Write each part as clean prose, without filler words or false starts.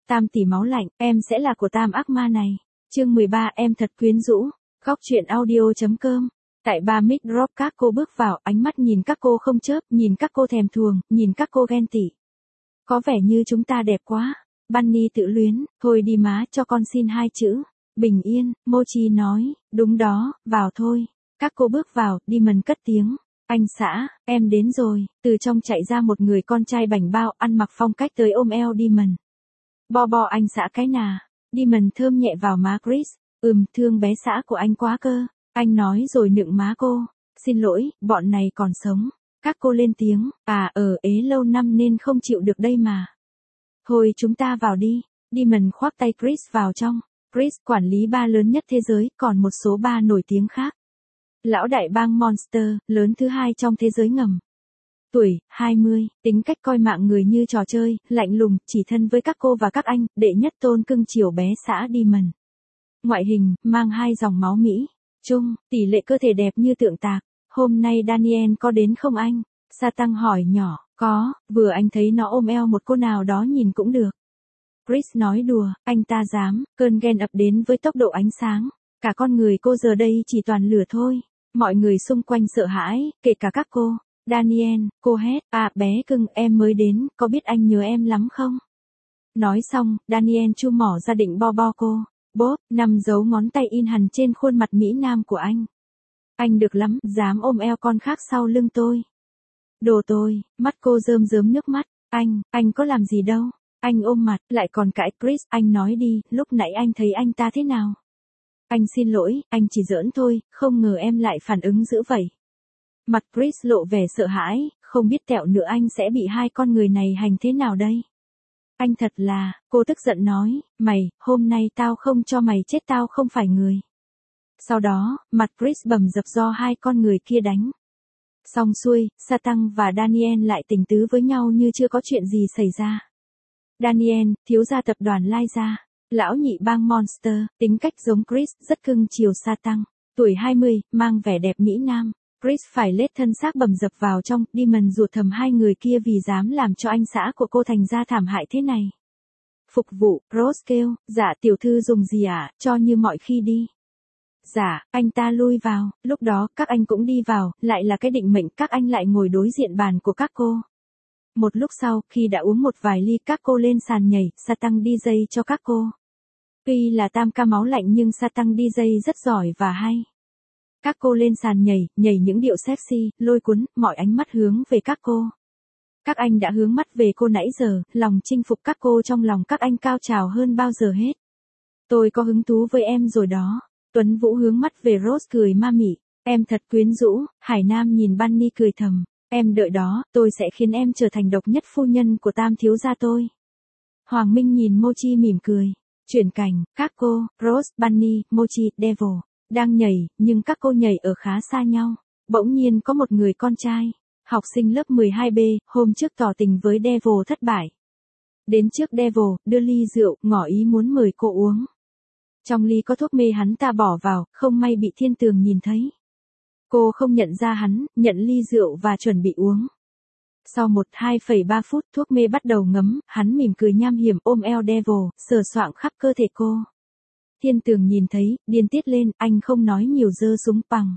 Tam tỷ máu lạnh, em sẽ là của Tam ác ma này. Chương 13 em thật quyến rũ. Góc truyện audio.com. Tại bar Mic Drop các cô bước vào, ánh mắt nhìn các cô không chớp, nhìn các cô thèm thuồng, nhìn các cô ghen tị. Có vẻ như chúng ta đẹp quá. Bunny tự luyến, thôi đi má, cho con xin 2 chữ. Bình yên, Mochi nói, đúng đó, vào thôi. Các cô bước vào, Demon cất tiếng. Anh xã, em đến rồi. Từ trong chạy ra một người con trai bảnh bao, ăn mặc phong cách tới ôm eo Demon. Bo anh xã cái nà. Demon thơm nhẹ vào má Chris. Thương bé xã của anh quá cơ. Anh nói rồi nựng má cô. Xin lỗi, bọn này còn sống. Các cô lên tiếng. Ế lâu năm nên không chịu được đây mà. Thôi chúng ta vào đi. Demon khoác tay Chris vào trong. Chris quản lý bar lớn nhất thế giới, còn một số bar nổi tiếng khác. Lão đại bang Monster, lớn thứ 2 trong thế giới ngầm. Tuổi, 20, tính cách coi mạng người như trò chơi, lạnh lùng, chỉ thân với các cô và các anh, đệ nhất tôn cưng chiều bé xã Demon. Ngoại hình, mang 2 dòng máu Mỹ. Trung, tỷ lệ cơ thể đẹp như tượng tạc. Hôm nay Daniel có đến không anh? Satan hỏi nhỏ, có, vừa anh thấy nó ôm eo một cô nào đó nhìn cũng được. Chris nói đùa, anh ta dám, cơn ghen ập đến với tốc độ ánh sáng. Cả con người cô giờ đây chỉ toàn lửa thôi. Mọi người xung quanh sợ hãi, kể cả các cô. Daniel, cô hét, bé cưng, em mới đến, có biết anh nhớ em lắm không? Nói xong, Daniel chu mỏ ra định bo cô. Bốp, 5 dấu ngón tay in hằn trên khuôn mặt Mỹ Nam của anh. Anh được lắm, dám ôm eo con khác sau lưng tôi. Đồ tôi, mắt cô rơm rớm nước mắt. Anh có làm gì đâu. Anh ôm mặt, lại còn cãi Chris, anh nói đi, lúc nãy anh thấy anh ta thế nào? Anh xin lỗi, anh chỉ giỡn thôi, không ngờ em lại phản ứng dữ vậy. Mặt Chris lộ vẻ sợ hãi, không biết tẹo nữa anh sẽ bị 2 con người này hành thế nào đây. Anh thật là, cô tức giận nói, hôm nay tao không cho mày chết, tao không phải người. Sau đó, mặt Chris bầm dập do 2 con người kia đánh. Xong xuôi, Satan và Daniel lại tình tứ với nhau như chưa có chuyện gì xảy ra. Daniel, thiếu gia tập đoàn Lai gia. Lão nhị bang Monster, tính cách giống Chris, rất cưng chiều Satan. Tuổi 20, mang vẻ đẹp Mỹ Nam. Chris phải lết thân xác bầm dập vào trong, Demon ruột thầm 2 người kia vì dám làm cho anh xã của cô thành ra thảm hại thế này. Phục vụ, Rose kêu, dạ tiểu thư dùng gì ạ, cho như mọi khi đi. Dạ, anh ta lui vào, lúc đó các anh cũng đi vào, lại là cái định mệnh, các anh lại ngồi đối diện bàn của các cô. Một lúc sau, khi đã uống một vài ly, các cô lên sàn nhảy, Satan DJ cho các cô. Tuy là tam ca máu lạnh nhưng Satan DJ rất giỏi và hay. Các cô lên sàn nhảy những điệu sexy, lôi cuốn, mọi ánh mắt hướng về các cô. Các anh đã hướng mắt về cô nãy giờ, lòng chinh phục các cô trong lòng các anh cao trào hơn bao giờ hết. Tôi có hứng thú với em rồi đó. Tuấn Vũ hướng mắt về Rose cười ma mị. Em thật quyến rũ. Hải Nam nhìn Bunny cười thầm. Em đợi đó, tôi sẽ khiến em trở thành độc nhất phu nhân của Tam thiếu gia tôi. Hoàng Minh nhìn Mochi mỉm cười. Chuyển cảnh, các cô, Rose, Bunny, Mochi, Devil, đang nhảy, nhưng các cô nhảy ở khá xa nhau. Bỗng nhiên có một người con trai, học sinh lớp 12B, hôm trước tỏ tình với Devil thất bại. Đến trước Devil, đưa ly rượu, ngỏ ý muốn mời cô uống. Trong ly có thuốc mê hắn ta bỏ vào, không may bị Thiên Tường nhìn thấy. Cô không nhận ra hắn, nhận ly rượu và chuẩn bị uống. Sau 1-2,3 phút thuốc mê bắt đầu ngấm, hắn mỉm cười nham hiểm ôm eo Devil, sờ soạng khắp cơ thể cô. Thiên Tường nhìn thấy, điên tiết lên, anh không nói nhiều giơ súng pằng.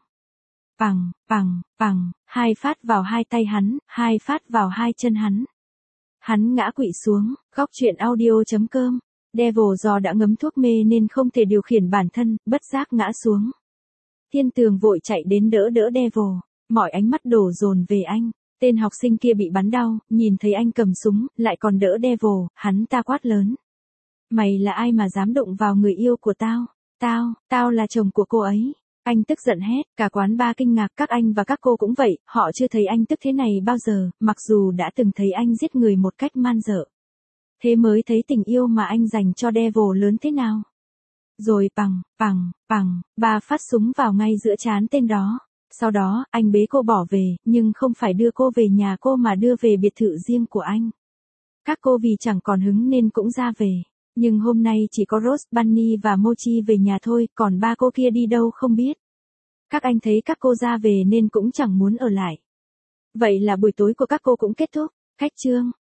2 phát vào 2 tay hắn, 2 phát vào 2 chân hắn. Hắn ngã quỵ xuống, góc truyện audio.com. Devil do đã ngấm thuốc mê nên không thể điều khiển bản thân, bất giác ngã xuống. Thiên Tường vội chạy đến đỡ Devil, mọi ánh mắt đổ dồn về anh. Tên học sinh kia bị bắn đau, nhìn thấy anh cầm súng, lại còn đỡ Devil, hắn ta quát lớn. Mày là ai mà dám đụng vào người yêu của tao? Tao là chồng của cô ấy. Anh tức giận hét, cả quán bar kinh ngạc, các anh và các cô cũng vậy, họ chưa thấy anh tức thế này bao giờ, mặc dù đã từng thấy anh giết người một cách man dợ. Thế mới thấy tình yêu mà anh dành cho Devil lớn thế nào. Rồi 3 phát súng vào ngay giữa trán tên đó. Sau đó, anh bế cô bỏ về, nhưng không phải đưa cô về nhà cô mà đưa về biệt thự riêng của anh. Các cô vì chẳng còn hứng nên cũng ra về. Nhưng hôm nay chỉ có Rose, Bunny và Mochi về nhà thôi, còn 3 cô kia đi đâu không biết. Các anh thấy các cô ra về nên cũng chẳng muốn ở lại. Vậy là buổi tối của các cô cũng kết thúc. Khách chương.